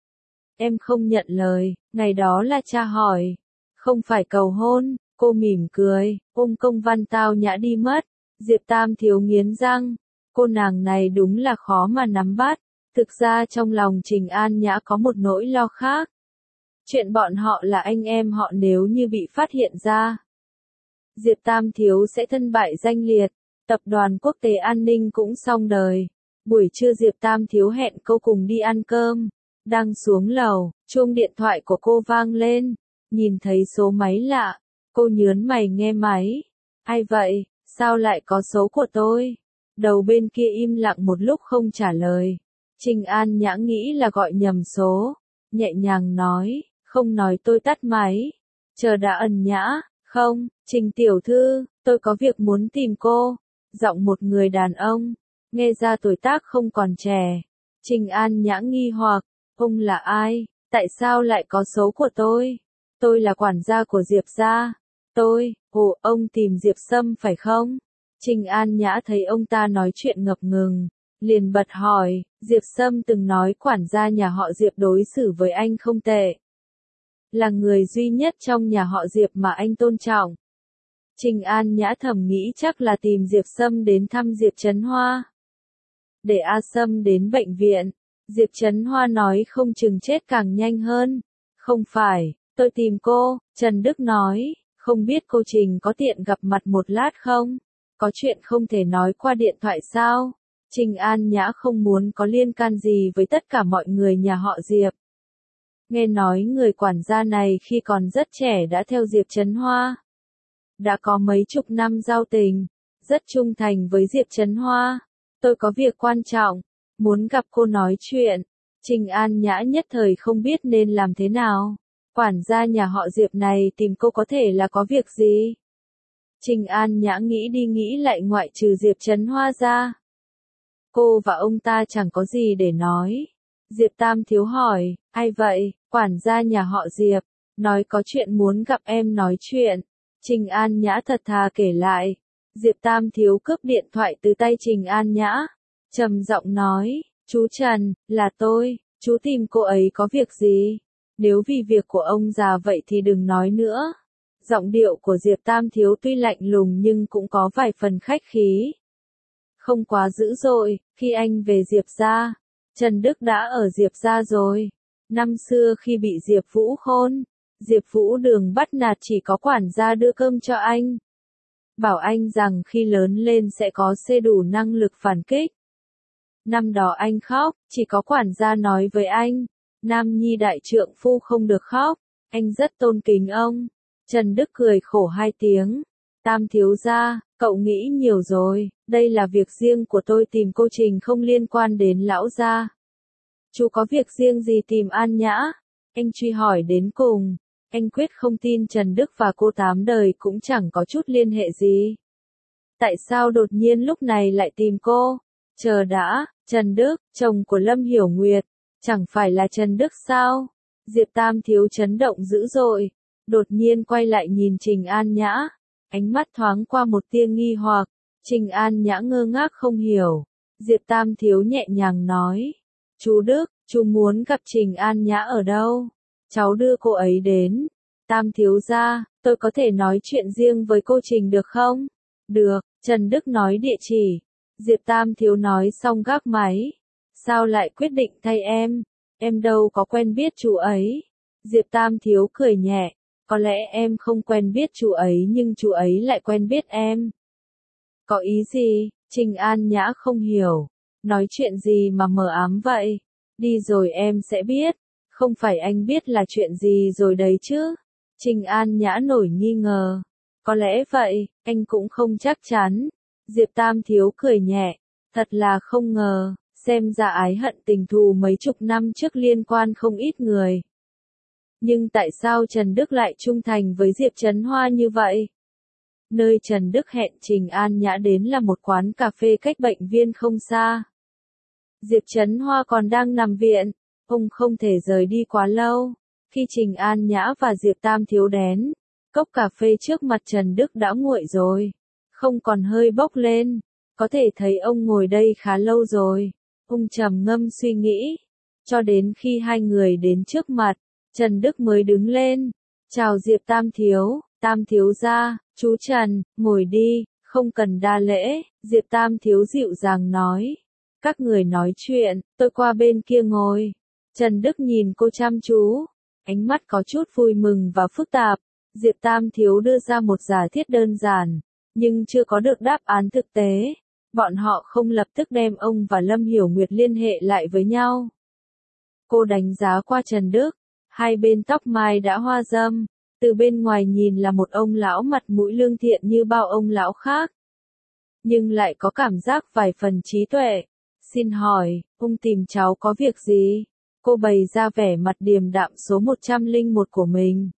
Speaker 1: Em không nhận lời, ngày đó là cha hỏi. Không phải cầu hôn, cô mỉm cười, ôm công văn tao nhã đi mất. Diệp Tam Thiếu nghiến răng, cô nàng này đúng là khó mà nắm bắt. Thực ra trong lòng Trình An Nhã có một nỗi lo khác. Chuyện bọn họ là anh em họ nếu như bị phát hiện ra, Diệp Tam Thiếu sẽ thân bại danh liệt, Tập đoàn Quốc tế An ninh cũng xong đời. Buổi trưa Diệp Tam Thiếu hẹn cô cùng đi ăn cơm. Đang xuống lầu, chuông điện thoại của cô vang lên. Nhìn thấy số máy lạ, cô nhớn mày nghe máy. Ai vậy, sao lại có số của tôi? Đầu bên kia im lặng một lúc không trả lời. Trình An Nhã nghĩ là gọi nhầm số. Nhẹ nhàng nói, không nói tôi tắt máy. Chờ đã ẩn nhã, không, Trình Tiểu Thư, tôi có việc muốn tìm cô. Giọng một người đàn ông, nghe ra tuổi tác không còn trẻ. Trình An Nhã nghi hoặc, ông là ai, tại sao lại có số của tôi? Tôi là quản gia của Diệp gia. Ông tìm Diệp Sâm phải không? Trình An Nhã thấy ông ta nói chuyện ngập ngừng, liền bật hỏi, Diệp Sâm từng nói quản gia nhà họ Diệp đối xử với anh không tệ. Là người duy nhất trong nhà họ Diệp mà anh tôn trọng. Trình An Nhã thầm nghĩ chắc là tìm Diệp Sâm đến thăm Diệp Trấn Hoa. Để A Sâm đến bệnh viện, Diệp Trấn Hoa nói không chừng chết càng nhanh hơn. Không phải, tôi tìm cô, Trần Đức nói, không biết cô Trình có tiện gặp mặt một lát không? Có chuyện không thể nói qua điện thoại sao? Trình An Nhã không muốn có liên can gì với tất cả mọi người nhà họ Diệp. Nghe nói người quản gia này khi còn rất trẻ đã theo Diệp Trấn Hoa. Đã có mấy chục năm giao tình, rất trung thành với Diệp Trấn Hoa. Tôi có việc quan trọng, muốn gặp cô nói chuyện. Trình An Nhã nhất thời không biết nên làm thế nào. Quản gia nhà họ Diệp này tìm cô có thể là có việc gì? Trình An Nhã nghĩ đi nghĩ lại ngoại trừ Diệp Trấn Hoa ra. Cô và ông ta chẳng có gì để nói. Diệp Tam Thiếu hỏi, ai vậy? Quản gia nhà họ Diệp, nói có chuyện muốn gặp em nói chuyện. Trình An Nhã thật thà kể lại. Diệp Tam Thiếu cướp điện thoại từ tay Trình An Nhã. Trầm giọng nói, chú Trần, là tôi, chú tìm cô ấy có việc gì? Nếu vì việc của ông già vậy thì đừng nói nữa. Giọng điệu của Diệp Tam Thiếu tuy lạnh lùng nhưng cũng có vài phần khách khí. Không quá dữ dội, khi anh về Diệp gia, Trần Đức đã ở Diệp gia rồi. Năm xưa khi bị Diệp Vũ khôn, Diệp Vũ Đường bắt nạt chỉ có quản gia đưa cơm cho anh. Bảo anh rằng khi lớn lên sẽ có đủ năng lực phản kích. Năm đó anh khóc, chỉ có quản gia nói với anh, nam nhi đại trượng phu không được khóc, anh rất tôn kính ông. Trần Đức cười khổ hai tiếng. Tam thiếu gia, cậu nghĩ nhiều rồi, đây là việc riêng của tôi tìm cô Trình không liên quan đến lão gia. Chú có việc riêng gì tìm An Nhã? Anh truy hỏi đến cùng. Anh quyết không tin Trần Đức và cô tám đời cũng chẳng có chút liên hệ gì. Tại sao đột nhiên lúc này lại tìm cô? Chờ đã, Trần Đức, chồng của Lâm Hiểu Nguyệt, chẳng phải là Trần Đức sao? Diệp Tam Thiếu chấn động dữ dội, đột nhiên quay lại nhìn Trình An Nhã, ánh mắt thoáng qua một tia nghi hoặc. Trình An Nhã ngơ ngác không hiểu. Diệp Tam Thiếu nhẹ nhàng nói, chú Đức, chú muốn gặp Trình An Nhã ở đâu? Cháu đưa cô ấy đến. Tam Thiếu gia, tôi có thể nói chuyện riêng với cô Trình được không? Được, Trần Đức nói địa chỉ. Diệp Tam Thiếu nói xong gác máy. Sao lại quyết định thay em? Em đâu có quen biết chú ấy. Diệp Tam Thiếu cười nhẹ. Có lẽ em không quen biết chú ấy nhưng chú ấy lại quen biết em. Có ý gì? Trình An Nhã không hiểu. Nói chuyện gì mà mờ ám vậy? Đi rồi em sẽ biết. Không phải anh biết là chuyện gì rồi đấy chứ? Trình An Nhã nổi nghi ngờ. Có lẽ vậy, anh cũng không chắc chắn. Diệp Tam Thiếu cười nhẹ. Thật là không ngờ, xem ra ái hận tình thù mấy chục năm trước liên quan không ít người. Nhưng tại sao Trần Đức lại trung thành với Diệp Trấn Hoa như vậy? Nơi Trần Đức hẹn Trình An Nhã đến là một quán cà phê cách bệnh viện không xa. Diệp Trấn Hoa còn đang nằm viện, ông không thể rời đi quá lâu. Khi Trình An Nhã và Diệp Tam Thiếu đến, cốc cà phê trước mặt Trần Đức đã nguội rồi, không còn hơi bốc lên, có thể thấy ông ngồi đây khá lâu rồi. Ông trầm ngâm suy nghĩ, cho đến khi hai người đến trước mặt, Trần Đức mới đứng lên, chào Diệp Tam Thiếu gia, chú Trần, ngồi đi, không cần đa lễ, Diệp Tam Thiếu dịu dàng nói. Các người nói chuyện, tôi qua bên kia ngồi. Trần Đức nhìn cô chăm chú, ánh mắt có chút vui mừng và phức tạp. Diệp Tam Thiếu đưa ra một giả thiết đơn giản, nhưng chưa có được đáp án thực tế. Bọn họ không lập tức đem ông và Lâm Hiểu Nguyệt liên hệ lại với nhau. Cô đánh giá qua Trần Đức, hai bên tóc mai đã hoa râm, từ bên ngoài nhìn là một ông lão mặt mũi lương thiện như bao ông lão khác. Nhưng lại có cảm giác vài phần trí tuệ. Xin hỏi, ông tìm cháu có việc gì? Cô bày ra vẻ mặt điềm đạm số 101 của mình.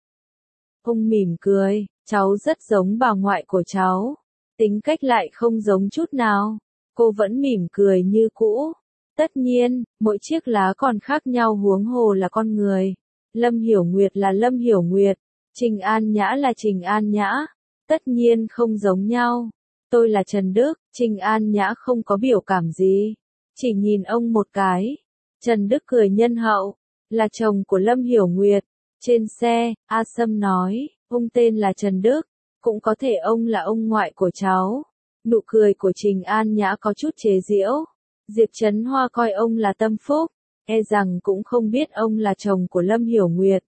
Speaker 1: Ông mỉm cười, cháu rất giống bà ngoại của cháu. Tính cách lại không giống chút nào. Cô vẫn mỉm cười như cũ. Tất nhiên, mỗi chiếc lá còn khác nhau huống hồ là con người. Lâm Hiểu Nguyệt là Lâm Hiểu Nguyệt. Trình An Nhã là Trình An Nhã. Tất nhiên không giống nhau. Tôi là Trần Đức. Trình An Nhã không có biểu cảm gì. Chỉ nhìn ông một cái. Trần Đức cười nhân hậu. Là chồng của Lâm Hiểu Nguyệt. Trên xe, A Sâm nói, ông tên là Trần Đức. Cũng có thể ông là ông ngoại của cháu. Nụ cười của Trình An Nhã có chút chế giễu. Diệp Trấn Hoa coi ông là tâm phúc. E rằng cũng không biết ông là chồng của Lâm Hiểu Nguyệt.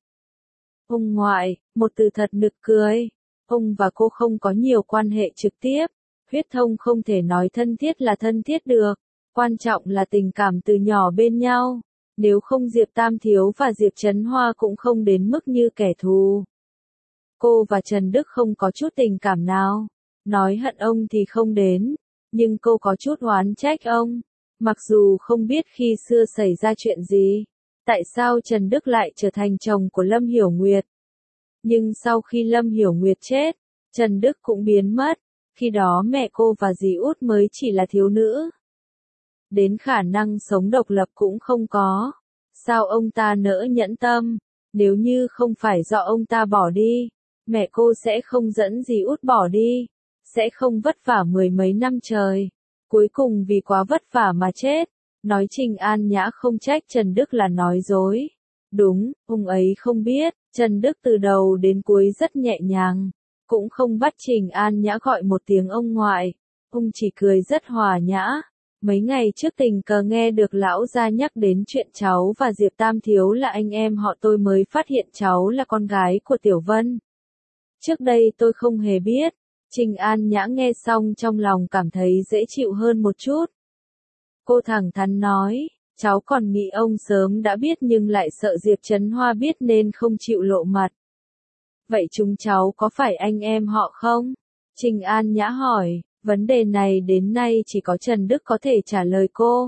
Speaker 1: Ông ngoại, một từ thật nực cười. Ông và cô không có nhiều quan hệ trực tiếp. Huyết thông không thể nói thân thiết là thân thiết được. Quan trọng là tình cảm từ nhỏ bên nhau. Nếu không Diệp Tam Thiếu và Diệp Trấn Hoa cũng không đến mức như kẻ thù. Cô và Trần Đức không có chút tình cảm nào. Nói hận ông thì không đến. Nhưng cô có chút oán trách ông. Mặc dù không biết khi xưa xảy ra chuyện gì. Tại sao Trần Đức lại trở thành chồng của Lâm Hiểu Nguyệt. Nhưng sau khi Lâm Hiểu Nguyệt chết, Trần Đức cũng biến mất. Khi đó mẹ cô và dì út mới chỉ là thiếu nữ. Đến khả năng sống độc lập cũng không có. Sao ông ta nỡ nhẫn tâm? Nếu như không phải do ông ta bỏ đi, mẹ cô sẽ không dẫn dì út bỏ đi. Sẽ không vất vả mười mấy năm trời. Cuối cùng vì quá vất vả mà chết. Nói Trình An Nhã không trách Trần Đức là nói dối. Đúng, ông ấy không biết, Trần Đức từ đầu đến cuối rất nhẹ nhàng. Cũng không bắt Trình An Nhã gọi một tiếng ông ngoại. Ông chỉ cười rất hòa nhã. Mấy ngày trước tình cờ nghe được lão gia nhắc đến chuyện cháu và Diệp Tam Thiếu là anh em họ, tôi mới phát hiện cháu là con gái của Tiểu Vân. Trước đây tôi không hề biết. Trình An Nhã nghe xong trong lòng cảm thấy dễ chịu hơn một chút. Cô thẳng thắn nói, cháu còn nghĩ ông sớm đã biết nhưng lại sợ Diệp Trấn Hoa biết nên không chịu lộ mặt. Vậy chúng cháu có phải anh em họ không? Trình An Nhã hỏi, vấn đề này đến nay chỉ có Trần Đức có thể trả lời cô.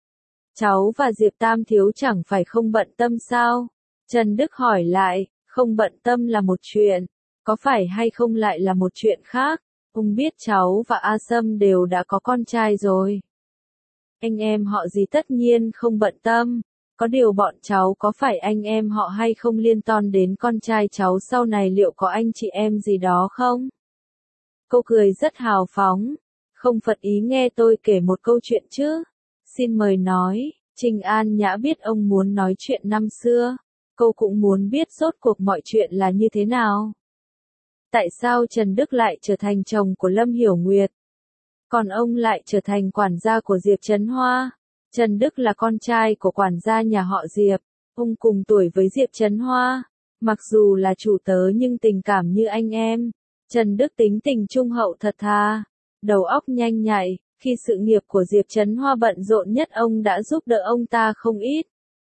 Speaker 1: Cháu và Diệp Tam Thiếu chẳng phải không bận tâm sao? Trần Đức hỏi lại, không bận tâm là một chuyện, có phải hay không lại là một chuyện khác. Ông biết cháu và A Sâm đều đã có con trai rồi. Anh em họ gì tất nhiên không bận tâm. Có điều bọn cháu có phải anh em họ hay không liên quan đến con trai cháu sau này liệu có anh chị em gì đó không? Cô cười rất hào phóng. Không phật ý nghe tôi kể một câu chuyện chứ. Xin mời nói. Trình An Nhã biết ông muốn nói chuyện năm xưa. Cô cũng muốn biết rốt cuộc mọi chuyện là như thế nào. Tại sao Trần Đức lại trở thành chồng của Lâm Hiểu Nguyệt? Còn ông lại trở thành quản gia của Diệp Trấn Hoa. Trần Đức là con trai của quản gia nhà họ Diệp. Ông cùng tuổi với Diệp Trấn Hoa. Mặc dù là chủ tớ nhưng tình cảm như anh em. Trần Đức tính tình trung hậu thật thà. Đầu óc nhanh nhạy. Khi sự nghiệp của Diệp Trấn Hoa bận rộn nhất ông đã giúp đỡ ông ta không ít.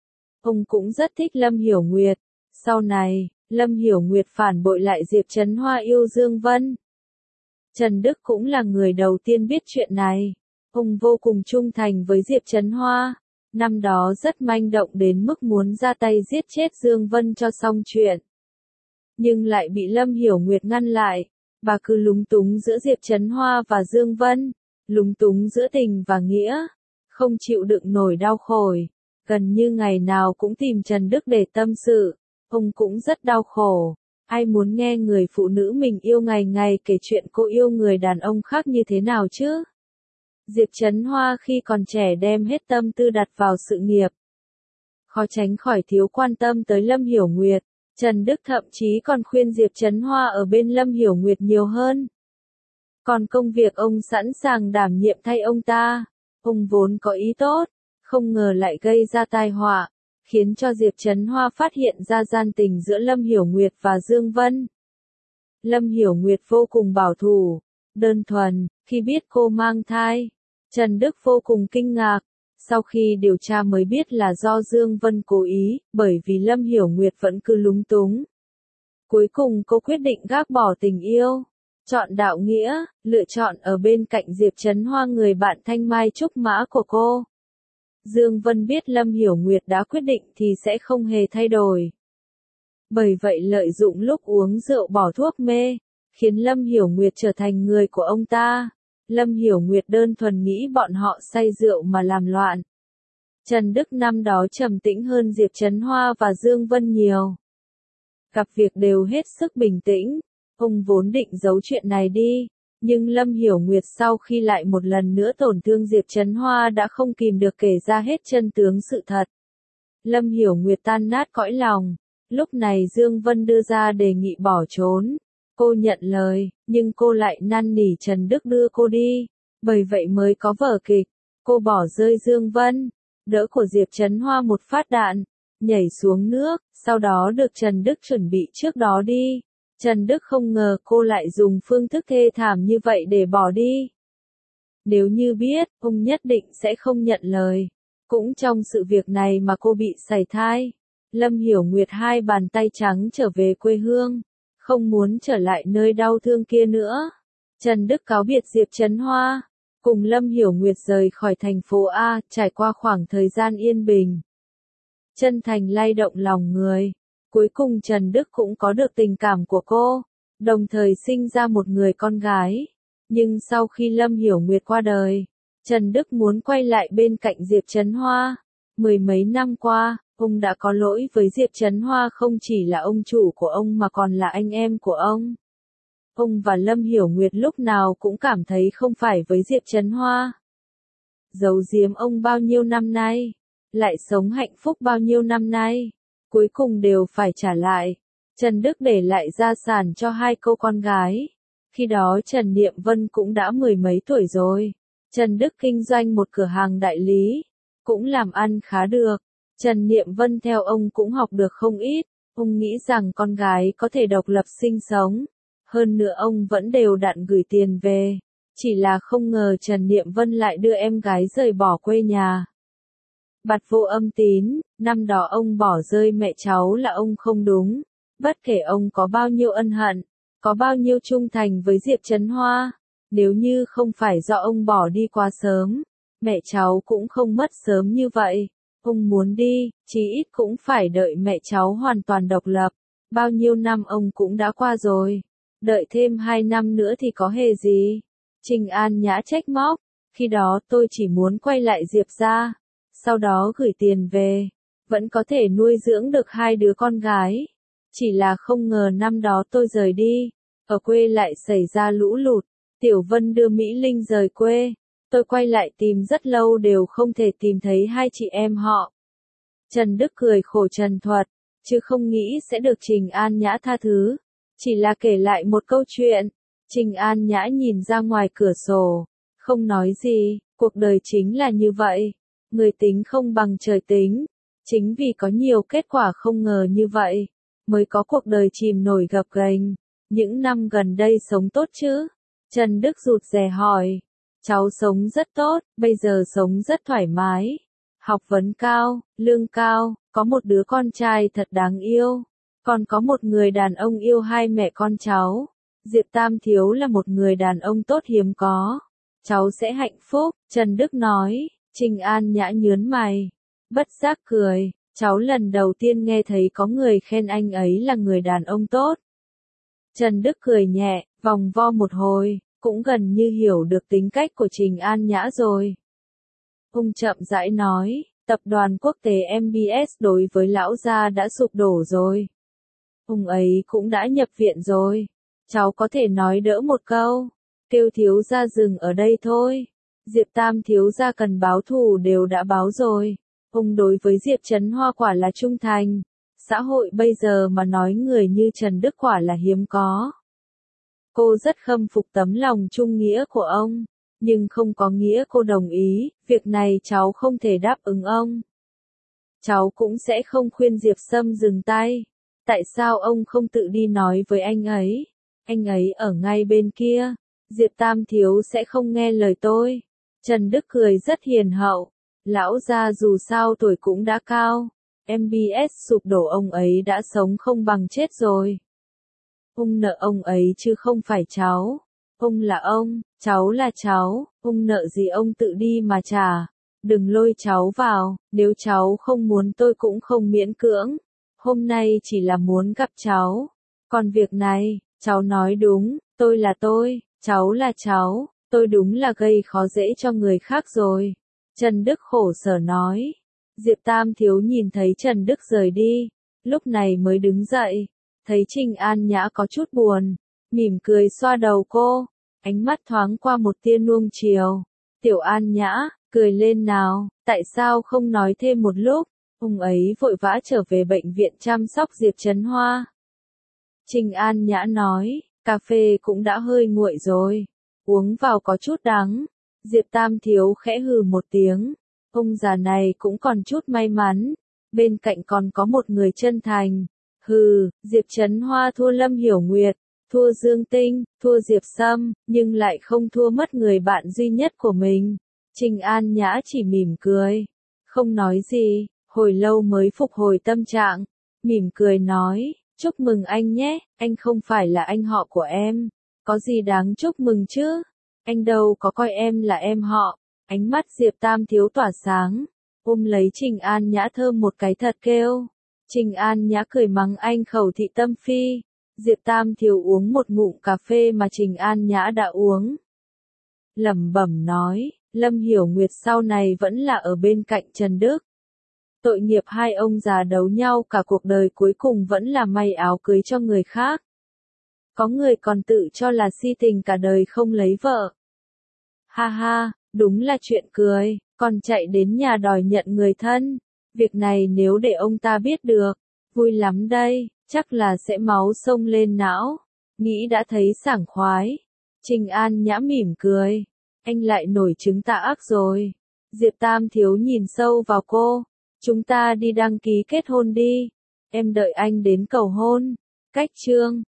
Speaker 1: ông cũng rất thích Lâm Hiểu Nguyệt. Sau này, Lâm Hiểu Nguyệt phản bội lại Diệp Trấn Hoa yêu Dương Vân. Trần Đức cũng là người đầu tiên biết chuyện này. Ông vô cùng trung thành với Diệp Trấn Hoa. Năm đó rất manh động đến mức muốn ra tay giết chết Dương Vân cho xong chuyện. Nhưng lại bị Lâm Hiểu Nguyệt ngăn lại. Bà cứ lúng túng giữa Diệp Trấn Hoa và Dương Vân. Lúng túng giữa tình và nghĩa. Không chịu đựng nổi đau khổ. Gần như ngày nào cũng tìm Trần Đức để tâm sự. Ông cũng rất đau khổ. Ai muốn nghe người phụ nữ mình yêu ngày ngày kể chuyện cô yêu người đàn ông khác như thế nào chứ? Diệp Trấn Hoa khi còn trẻ đem hết tâm tư đặt vào sự nghiệp. Khó tránh khỏi thiếu quan tâm tới Lâm Hiểu Nguyệt. Trần Đức thậm chí còn khuyên Diệp Trấn Hoa ở bên Lâm Hiểu Nguyệt nhiều hơn. Còn công việc ông sẵn sàng đảm nhiệm thay ông ta. Ông vốn có ý tốt, không ngờ lại gây ra tai họa, khiến cho Diệp Trấn Hoa phát hiện ra gian tình giữa Lâm Hiểu Nguyệt và Dương Vân. Lâm Hiểu Nguyệt vô cùng bảo thủ, đơn thuần, khi biết cô mang thai. Trần Đức vô cùng kinh ngạc, sau khi điều tra mới biết là do Dương Vân cố ý, bởi vì Lâm Hiểu Nguyệt vẫn cứ lúng túng. Cuối cùng cô quyết định gác bỏ tình yêu, chọn đạo nghĩa, lựa chọn ở bên cạnh Diệp Trấn Hoa người bạn thanh mai trúc mã của cô. Dương Vân biết Lâm Hiểu Nguyệt đã quyết định thì sẽ không hề thay đổi. Bởi vậy lợi dụng lúc uống rượu bỏ thuốc mê, khiến Lâm Hiểu Nguyệt trở thành người của ông ta. Lâm Hiểu Nguyệt đơn thuần nghĩ bọn họ say rượu mà làm loạn. Trần Đức năm đó trầm tĩnh hơn Diệp Trấn Hoa và Dương Vân nhiều. Gặp việc đều hết sức bình tĩnh, ông vốn định giấu chuyện này đi. Nhưng Lâm Hiểu Nguyệt sau khi lại một lần nữa tổn thương Diệp Trấn Hoa đã không kìm được kể ra hết chân tướng sự thật. Lâm Hiểu Nguyệt tan nát cõi lòng. Lúc này Dương Vân đưa ra đề nghị bỏ trốn. Cô nhận lời, nhưng cô lại năn nỉ Trần Đức đưa cô đi. Bởi vậy mới có vở kịch. Cô bỏ rơi Dương Vân, đỡ của Diệp Trấn Hoa một phát đạn, nhảy xuống nước, sau đó được Trần Đức chuẩn bị trước đó đi. Trần Đức không ngờ cô lại dùng phương thức thê thảm như vậy để bỏ đi. Nếu như biết, ông nhất định sẽ không nhận lời. Cũng trong sự việc này mà cô bị sảy thai. Lâm Hiểu Nguyệt hai bàn tay trắng trở về quê hương, không muốn trở lại nơi đau thương kia nữa. Trần Đức cáo biệt Diệp Trấn Hoa, cùng Lâm Hiểu Nguyệt rời khỏi thành phố A, trải qua khoảng thời gian yên bình. Chân thành lay động lòng người. Cuối cùng Trần Đức cũng có được tình cảm của cô, đồng thời sinh ra một người con gái. Nhưng sau khi Lâm Hiểu Nguyệt qua đời, Trần Đức muốn quay lại bên cạnh Diệp Trấn Hoa. Mười mấy năm qua, ông đã có lỗi với Diệp Trấn Hoa, không chỉ là ông chủ của ông mà còn là anh em của ông. Ông và Lâm Hiểu Nguyệt lúc nào cũng cảm thấy không phải với Diệp Trấn Hoa. Giấu giếm ông bao nhiêu năm nay, lại sống hạnh phúc bao nhiêu năm nay, cuối cùng đều phải trả lại. Trần Đức để lại gia sản cho hai cô con gái. Khi đó Trần Niệm Vân cũng đã mười mấy tuổi rồi. Trần Đức kinh doanh một cửa hàng đại lý, cũng làm ăn khá được. Trần Niệm Vân theo ông cũng học được không ít. Ông nghĩ rằng con gái có thể độc lập sinh sống. Hơn nữa ông vẫn đều đặn gửi tiền về. Chỉ là không ngờ Trần Niệm Vân lại đưa em gái rời bỏ quê nhà. Bặt vô âm tín, năm đó ông bỏ rơi mẹ cháu là ông không đúng. Bất kể ông có bao nhiêu ân hận, có bao nhiêu trung thành với Diệp Trấn Hoa, nếu như không phải do ông bỏ đi quá sớm, mẹ cháu cũng không mất sớm như vậy. Ông muốn đi, chí ít cũng phải đợi mẹ cháu hoàn toàn độc lập. Bao nhiêu năm ông cũng đã qua rồi. Đợi thêm 2 năm nữa thì có hề gì. Trình An Nhã trách móc, khi đó tôi chỉ muốn quay lại Diệp gia, sau đó gửi tiền về, vẫn có thể nuôi dưỡng được hai đứa con gái. Chỉ là không ngờ năm đó tôi rời đi, ở quê lại xảy ra lũ lụt, Tiểu Vân đưa Mỹ Linh rời quê, tôi quay lại tìm rất lâu đều không thể tìm thấy hai chị em họ. Trần Đức cười khổ trần thuật, chứ không nghĩ sẽ được Trình An Nhã tha thứ, chỉ là kể lại một câu chuyện. Trình An Nhã nhìn ra ngoài cửa sổ, không nói gì, cuộc đời chính là như vậy, người tính không bằng trời tính. Chính vì có nhiều kết quả không ngờ như vậy, mới có cuộc đời chìm nổi gập ghềnh. Những năm gần đây sống tốt chứ? Trần Đức rụt rè hỏi. Cháu sống rất tốt, bây giờ sống rất thoải mái. học vấn cao, lương cao, có một đứa con trai thật đáng yêu, còn có một người đàn ông yêu hai mẹ con cháu. Diệp Tam Thiếu là một người đàn ông tốt hiếm có. Cháu sẽ hạnh phúc, Trần Đức nói. Trình An Nhã nhướng mày, bất giác cười, cháu lần đầu tiên nghe thấy có người khen anh ấy là người đàn ông tốt. Trần Đức cười nhẹ, vòng vo một hồi, cũng gần như hiểu được tính cách của Trình An Nhã rồi. Ông chậm rãi nói, tập đoàn quốc tế MBS đối với lão gia đã sụp đổ rồi. Ông ấy cũng đã nhập viện rồi. Cháu có thể nói đỡ một câu, kêu thiếu gia dừng ở đây thôi. Diệp Tam thiếu gia cần báo thù đều đã báo rồi. Ông đối với Diệp Trấn Hoa quả là trung thành. Xã hội bây giờ mà nói người như Trần Đức quả là hiếm có. Cô rất khâm phục tấm lòng trung nghĩa của ông, nhưng không có nghĩa cô đồng ý, việc này cháu không thể đáp ứng ông. Cháu cũng sẽ không khuyên Diệp Sâm dừng tay. Tại sao ông không tự đi nói với anh ấy? Anh ấy ở ngay bên kia. Diệp Tam thiếu sẽ không nghe lời tôi. Trần Đức cười rất hiền hậu. Lão gia dù sao tuổi cũng đã cao. MBS sụp đổ ông ấy đã sống không bằng chết rồi. Ông nợ ông ấy chứ không phải cháu. Ông là ông, cháu là cháu, ông nợ gì ông tự đi mà trả. Đừng lôi cháu vào, nếu cháu không muốn tôi cũng không miễn cưỡng. Hôm nay chỉ là muốn gặp cháu. Còn việc này, cháu nói đúng, tôi là tôi, cháu là cháu, tôi đúng là gây khó dễ cho người khác rồi. Trần Đức khổ sở nói. Diệp Tam thiếu nhìn thấy Trần Đức rời đi, lúc này mới đứng dậy, thấy Trình An Nhã có chút buồn, mỉm cười xoa đầu cô, ánh mắt thoáng qua một tia nuông chiều. Tiểu An Nhã, cười lên nào, tại sao không nói thêm một lúc? Ông ấy vội vã trở về bệnh viện chăm sóc Diệp Trấn Hoa. Trình An Nhã nói, cà phê cũng đã hơi nguội rồi, uống vào có chút đắng. Diệp Tam thiếu khẽ hừ một tiếng, ông già này cũng còn chút may mắn, bên cạnh còn có một người chân thành. Hừ, Diệp Trấn Hoa thua Lâm Hiểu Nguyệt, thua Dương Tinh, thua Diệp Sâm, nhưng lại không thua mất người bạn duy nhất của mình. Trình An Nhã chỉ mỉm cười, không nói gì, hồi lâu mới phục hồi tâm trạng, mỉm cười nói, chúc mừng anh nhé, anh không phải là anh họ của em, có gì đáng chúc mừng chứ, anh đâu có coi em là em họ. Ánh mắt Diệp Tam thiếu tỏa sáng, ôm lấy Trình An Nhã thơm một cái thật kêu. Trình An Nhã cười mắng anh khẩu thị tâm phi. Diệp Tam thiếu uống một ngụm cà phê mà Trình An Nhã đã uống. Lẩm bẩm nói, Lâm Hiểu Nguyệt sau này vẫn là ở bên cạnh Trần Đức. Tội nghiệp hai ông già đấu nhau cả cuộc đời cuối cùng vẫn là may áo cưới cho người khác. Có người còn tự cho là si tình cả đời không lấy vợ. Ha ha, đúng là chuyện cười, còn chạy đến nhà đòi nhận người thân. Việc này nếu để ông ta biết được, vui lắm đây, chắc là sẽ máu sông lên não. Nghĩ đã thấy sảng khoái. Trình An Nhã mỉm cười. Anh lại nổi trứng tạ ác rồi. Diệp Tam thiếu nhìn sâu vào cô. Chúng ta đi đăng ký kết hôn đi. Em đợi anh đến cầu hôn. Cách chương